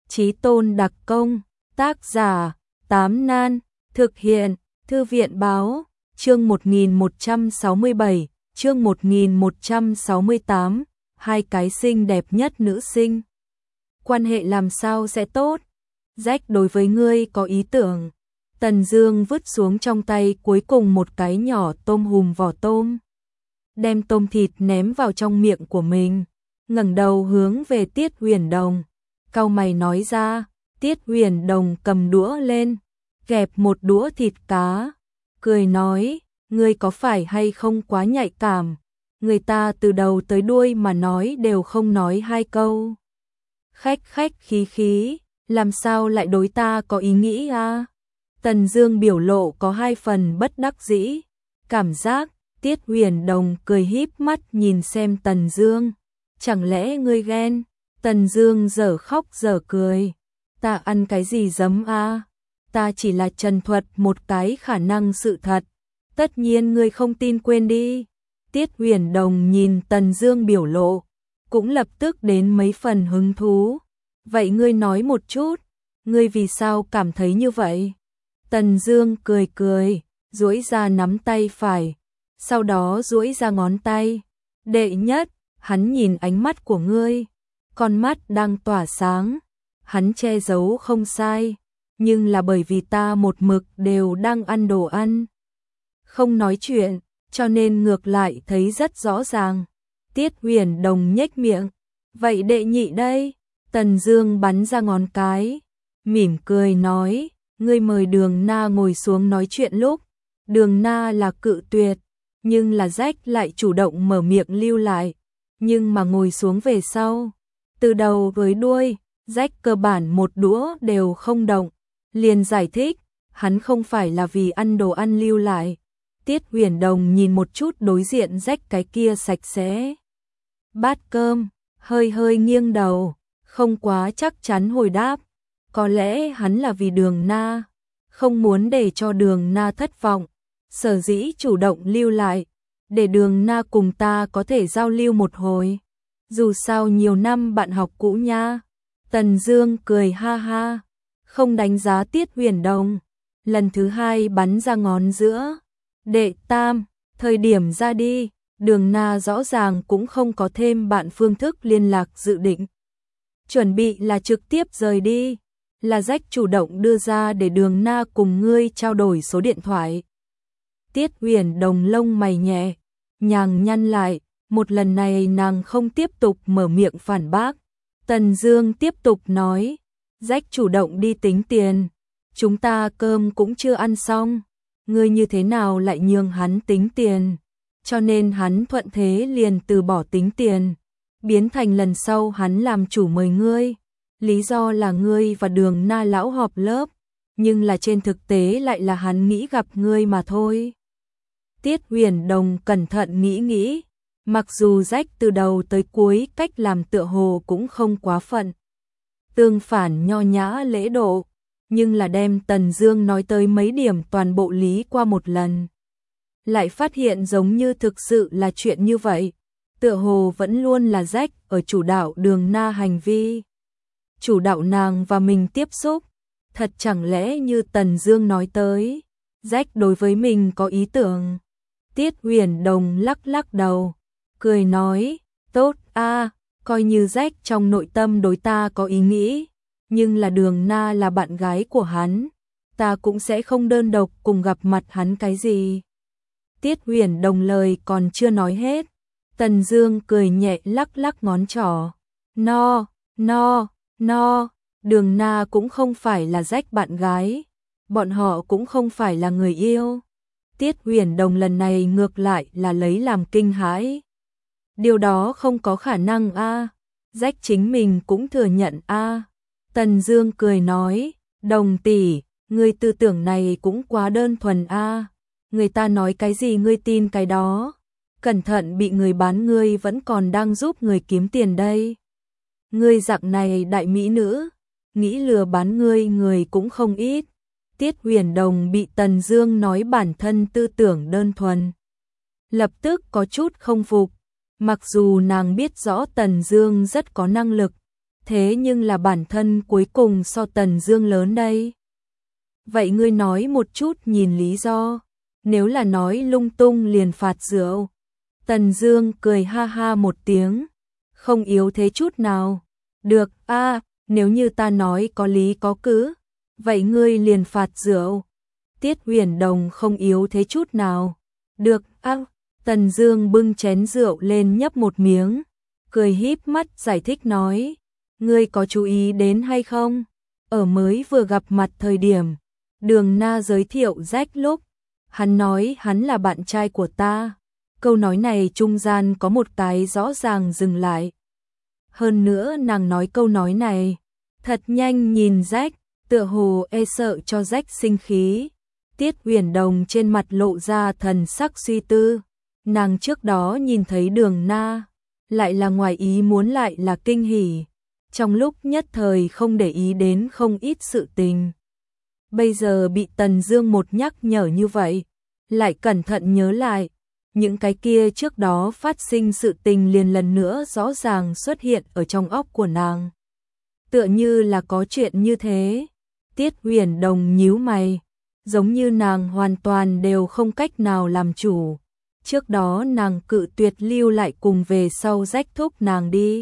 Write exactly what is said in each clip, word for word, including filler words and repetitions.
Chí tôn đặc công, tác giả, Tám Nan, thực hiện, Thư viện báo, chương một nghìn một trăm sáu mươi bảy, chương một nghìn một trăm sáu mươi tám, hai cái xinh đẹp nhất nữ sinh. Quan hệ làm sao sẽ tốt? Rách đối với ngươi có ý tưởng. Tần Dương vứt xuống trong tay cuối cùng một cái nhỏ tôm hùm vỏ tôm. Đem tôm thịt ném vào trong miệng của mình, ngẩng đầu hướng về Tiết Huyền Đồng. Cau mày nói ra, Tiết Huyền Đồng cầm đũa lên, kẹp một đũa thịt cá, cười nói, ngươi có phải hay không quá nhạy cảm, người ta từ đầu tới đuôi mà nói đều không nói hai câu. Khách khách khí khí, làm sao lại đối ta có ý nghĩ à? Tần Dương biểu lộ có hai phần bất đắc dĩ, cảm giác. Tiết Huyền Đồng cười híp mắt nhìn xem Tần Dương, chẳng lẽ ngươi ghen? Tần Dương dở khóc dở cười, ta ăn cái gì giấm a? Ta chỉ là trần thuật một cái khả năng sự thật, tất nhiên ngươi không tin quên đi. Tiết Huyền Đồng nhìn Tần Dương biểu lộ, cũng lập tức đến mấy phần hứng thú. Vậy ngươi nói một chút, ngươi vì sao cảm thấy như vậy? Tần Dương cười cười, duỗi ra nắm tay phải, sau đó duỗi ra ngón tay. Đệ nhất, hắn nhìn ánh mắt của ngươi, con mắt đang tỏa sáng, hắn che giấu không sai, nhưng là bởi vì ta một mực đều đang ăn đồ ăn, không nói chuyện, cho nên ngược lại thấy rất rõ ràng. Tiết Huyền Đồng nhếch miệng, vậy đệ nhị đây? Tần Dương bắn ra ngón cái, mỉm cười nói, ngươi mời Đường Na ngồi xuống nói chuyện lúc, Đường Na là cự tuyệt, nhưng là Rách lại chủ động mở miệng lưu lại, nhưng mà ngồi xuống về sau, từ đầu với đuôi, Rách cơ bản một đũa đều không động, liền giải thích, hắn không phải là vì ăn đồ ăn lưu lại. Tiết Huyền Đồng nhìn một chút đối diện Rách cái kia sạch sẽ bát cơm, hơi hơi nghiêng đầu, không quá chắc chắn hồi đáp, có lẽ hắn là vì Đường Na, không muốn để cho Đường Na thất vọng, sở dĩ chủ động lưu lại, để Đường Na cùng ta có thể giao lưu một hồi. Dù sao nhiều năm bạn học cũ nha. Tần Dương cười ha ha, không đánh giá Tiết Huyền Đồng, lần thứ hai bắn ra ngón giữa. Đệ tam, thời điểm ra đi, Đường Na rõ ràng cũng không có thêm bạn phương thức liên lạc dự định. Chuẩn bị là trực tiếp rời đi, là Rách chủ động đưa ra để Đường Na cùng ngươi trao đổi số điện thoại. Tiết Huyền Đồng lông mày nhẹ, nhàng nhăn lại, một lần này nàng không tiếp tục mở miệng phản bác. Tần Dương tiếp tục nói, Rách chủ động đi tính tiền, chúng ta cơm cũng chưa ăn xong, ngươi như thế nào lại nhường hắn tính tiền, cho nên hắn thuận thế liền từ bỏ tính tiền, biến thành lần sau hắn làm chủ mời ngươi, lý do là ngươi và Đường Na lão họp lớp, nhưng là trên thực tế lại là hắn nghĩ gặp ngươi mà thôi. Tiết Huyền Đồng cẩn thận nghĩ nghĩ, mặc dù Rách từ đầu tới cuối cách làm tựa hồ cũng không quá phận, tương phản nho nhã lễ độ, nhưng là đem Tần Dương nói tới mấy điểm toàn bộ lý qua một lần, lại phát hiện giống như thực sự là chuyện như vậy, tựa hồ vẫn luôn là Rách ở chủ đạo Đường Na hành vi, chủ đạo nàng và mình tiếp xúc, thật chẳng lẽ như Tần Dương nói tới, Rách đối với mình có ý tưởng. Tiết Huyền Đồng lắc lắc đầu, cười nói, tốt a, coi như Rách trong nội tâm đối ta có ý nghĩ, nhưng là Đường Na là bạn gái của hắn, ta cũng sẽ không đơn độc cùng gặp mặt hắn cái gì. Tiết Huyền Đồng lời còn chưa nói hết, Tần Dương cười nhẹ lắc lắc ngón trỏ, no, no, no, Đường Na cũng không phải là Rách bạn gái, bọn họ cũng không phải là người yêu. Tiết Huyền Đồng lần này ngược lại là lấy làm kinh hãi. Điều đó không có khả năng a, Rách chính mình cũng thừa nhận a. Tần Dương cười nói, Đồng tỷ, ngươi tư tưởng này cũng quá đơn thuần a, người ta nói cái gì ngươi tin cái đó, cẩn thận bị người bán ngươi vẫn còn đang giúp người kiếm tiền đây. Ngươi dạng này đại mỹ nữ, nghĩ lừa bán ngươi người cũng không ít. Tiết Huyền Đồng bị Tần Dương nói bản thân tư tưởng đơn thuần, lập tức có chút không phục, mặc dù nàng biết rõ Tần Dương rất có năng lực, thế nhưng là bản thân cuối cùng so Tần Dương lớn đây. Vậy ngươi nói một chút nhìn lý do, nếu là nói lung tung liền phạt rượu. Tần Dương cười ha ha một tiếng, không yếu thế chút nào. Được, a, à, nếu như ta nói có lý có cứ, vậy ngươi liền phạt rượu. Tiết Huyền Đồng không yếu thế chút nào. Được, a, à, Tần Dương bưng chén rượu lên nhấp một miếng, cười híp mắt giải thích nói, ngươi có chú ý đến hay không? Ở mới vừa gặp mặt thời điểm, Đường Na giới thiệu Jack lúc, hắn nói hắn là bạn trai của ta. Câu nói này trung gian có một cái rõ ràng dừng lại. Hơn nữa nàng nói câu nói này, thật nhanh nhìn Jack, tựa hồ e sợ cho Jack sinh khí. Tiết Huyền Đồng trên mặt lộ ra thần sắc suy tư. Nàng trước đó nhìn thấy Đường Na, lại là ngoài ý muốn lại là kinh hỉ. Trong lúc nhất thời không để ý đến không ít sự tình. Bây giờ bị Tần Dương một nhắc nhở như vậy, lại cẩn thận nhớ lại. Những cái kia trước đó phát sinh sự tình liền lần nữa rõ ràng xuất hiện ở trong óc của nàng. Tựa như là có chuyện như thế. Tiết Huyền Đồng nhíu mày, giống như nàng hoàn toàn đều không cách nào làm chủ. Trước đó nàng cự tuyệt lưu lại cùng về sau rách thúc nàng đi.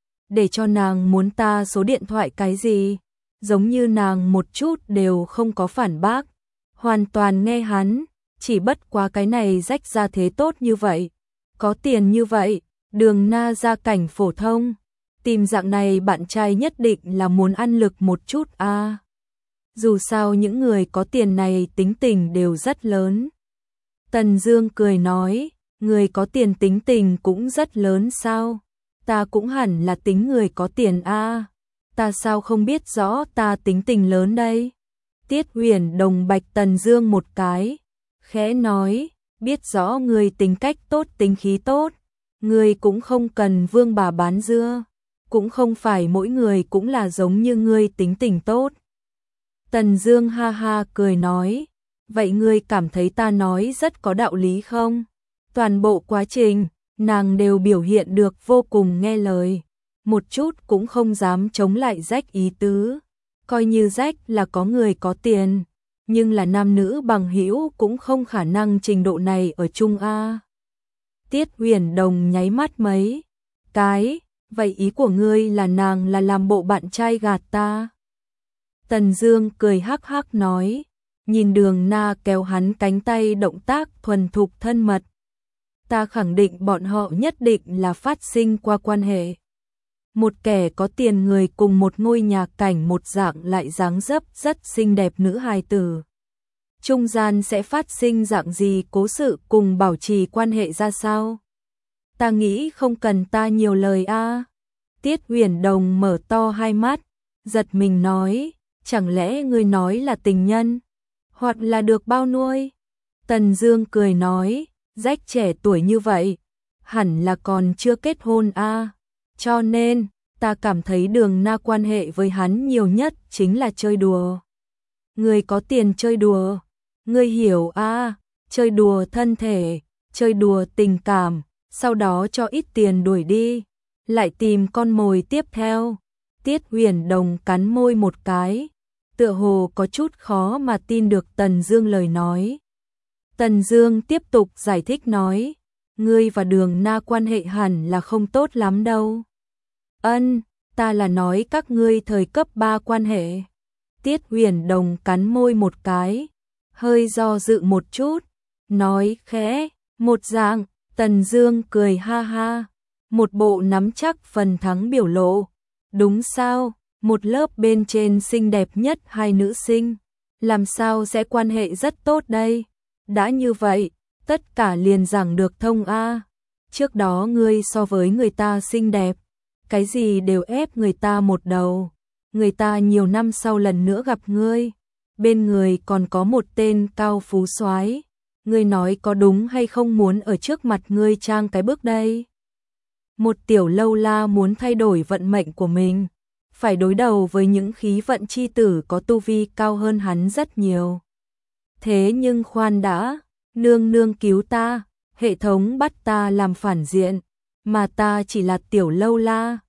Để cho nàng muốn ta số điện thoại cái gì, giống như nàng một chút đều không có phản bác, hoàn toàn nghe hắn. Chỉ bất quá cái này rách ra thế tốt như vậy, có tiền như vậy, Đường Na gia cảnh phổ thông, tìm dạng này bạn trai nhất định là muốn ăn lực một chút a. À. Dù sao những người có tiền này tính tình đều rất lớn. Tần Dương cười nói, người có tiền tính tình cũng rất lớn sao? Ta cũng hẳn là tính người có tiền a. À. Ta sao không biết rõ ta tính tình lớn đây? Tiết Huyền Đồng bạch Tần Dương một cái, khẽ nói, biết rõ người tính cách tốt tính khí tốt, người cũng không cần vương bà bán dưa, cũng không phải mỗi người cũng là giống như ngươi tính tình tốt. Tần Dương ha ha cười nói, vậy ngươi cảm thấy ta nói rất có đạo lý không? Toàn bộ quá trình, nàng đều biểu hiện được vô cùng nghe lời, một chút cũng không dám chống lại Rách ý tứ, coi như Rách là có người có tiền. Nhưng là nam nữ bằng hữu cũng không khả năng trình độ này ở chung a. Tiết Huyền Đồng nháy mắt mấy cái, vậy ý của ngươi là nàng là làm bộ bạn trai gạt ta? Tần Dương cười hắc hắc nói, nhìn Đường Na kéo hắn cánh tay động tác thuần thục thân mật. Ta khẳng định bọn họ nhất định là phát sinh qua quan hệ. Một kẻ có tiền người cùng một ngôi nhà cảnh một dạng lại dáng dấp rất xinh đẹp nữ hài tử. Trung gian sẽ phát sinh dạng gì cố sự cùng bảo trì quan hệ ra sao? Ta nghĩ không cần ta nhiều lời a. À. Tiết Huyền Đồng mở to hai mắt, giật mình nói, chẳng lẽ ngươi nói là tình nhân, hoặc là được bao nuôi? Tần Dương cười nói, Rách trẻ tuổi như vậy, hẳn là còn chưa kết hôn a. À. Cho nên, ta cảm thấy Đường Na quan hệ với hắn nhiều nhất chính là chơi đùa. Người có tiền chơi đùa, ngươi hiểu a, à, chơi đùa thân thể, chơi đùa tình cảm, sau đó cho ít tiền đuổi đi, lại tìm con mồi tiếp theo. Tiết Huyền Đồng cắn môi một cái, tựa hồ có chút khó mà tin được Tần Dương lời nói. Tần Dương tiếp tục giải thích nói, ngươi và Đường Na quan hệ hẳn là không tốt lắm đâu. Ân, ta là nói các ngươi thời cấp ba quan hệ. Tiết Huyền Đồng cắn môi một cái, hơi do dự một chút, nói khẽ, một dạng. Tần Dương cười ha ha, một bộ nắm chắc phần thắng biểu lộ. Đúng sao, một lớp bên trên xinh đẹp nhất hai nữ sinh, làm sao sẽ quan hệ rất tốt đây? Đã như vậy, tất cả liền giảng được thông a. Trước đó ngươi so với người ta xinh đẹp, cái gì đều ép người ta một đầu. Người ta nhiều năm sau lần nữa gặp ngươi, bên người còn có một tên cao phú soái. Ngươi nói có đúng hay không muốn ở trước mặt ngươi trang cái bước đây? Một tiểu lâu la muốn thay đổi vận mệnh của mình, phải đối đầu với những khí vận chi tử có tu vi cao hơn hắn rất nhiều. Thế nhưng khoan đã, nương nương cứu ta, hệ thống bắt ta làm phản diện, mà ta chỉ là tiểu lâu la,